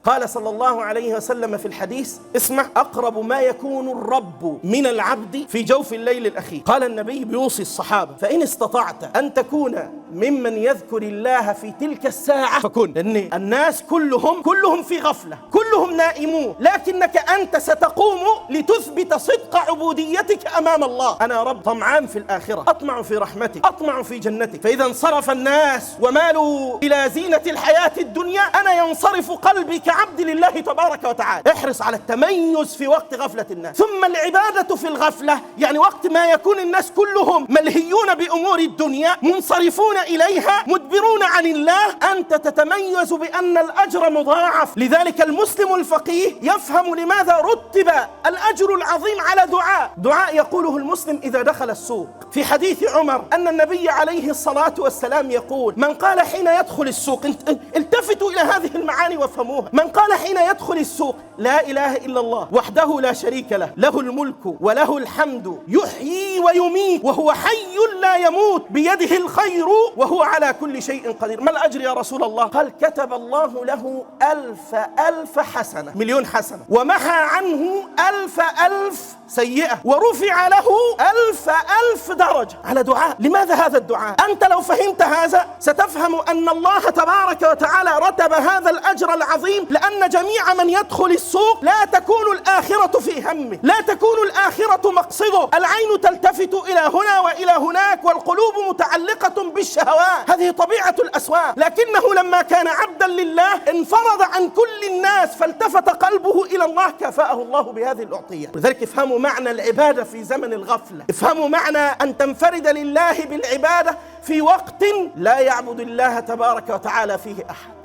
قال صلى الله عليه وسلم في الحديث، اسمع: أقرب ما يكون الرب من العبد في جوف الليل الأخير. قال النبي بيوصي الصحابة: فإن استطعت أن تكون ممن يذكر الله في تلك الساعة فكن. لأن الناس كلهم في غفلة، كلهم نائمون، لكنك أنت ستقوم لتثبت صدق عبوديتك أمام الله. أنا رب طمعان في الآخرة، أطمع في رحمتك، أطمع في جنتك. فإذا انصرف الناس ومالوا إلى زينة الحياة الدنيا، أنا ينصرف قلبي كعبد لله تبارك وتعالى. احرص على التميز في وقت غفلة الناس. ثم العبادة في الغفلة، يعني وقت ما يكون الناس كلهم ملهيون بأمور الدنيا، منصرفون إليها، مدبرون عن الله، أنت تتميز بأن الأجر مضاعف. لذلك المسلم الفقيه يفهم لماذا رتب الأجر العظيم على دعاء يقوله المسلم إذا دخل السوق. في حديث عمر أن النبي عليه الصلاة والسلام يقول: من قال حين يدخل السوق، التفتوا إلى هذه المعاني وافهموها، من قال حين يدخل السوق: لا إله إلا الله وحده لا شريك له، له الملك وله الحمد، يحيي ويميت وهو حي لا يموت، بيده الخير وهو على كل شيء قدير. ما الأجر يا رسول الله؟ قال: كتب الله له 1000 حسنة، مليون حسنة، ومحى عنه 1000 سيئة، ورفع له 1000 درجة على دعاء. لماذا هذا الدعاء؟ أنت لو فهمت هذا ستفهم أن الله تبارك وتعالى رتب هذا الأجر العظيم، لأن جميع من يدخل السوق لا تكون الآخرة في همه، لا تكون الآخرة مقصده، العين تلتفت إلى هنا وإلى هناك، والقلوب متعلقة بالشهوات. هذه طبيعة الأسواق. لكنه لما كان عبدا لله انفرد عن كل الناس، فالتفت قلبه إلى الله، كافأه الله بهذه الأعطية. لذلك افهموا معنى العبادة في زمن الغفلة، افهموا معنى أن تنفرد لله بالعبادة في وقت لا يعبد الله تبارك وتعالى فيه أحد.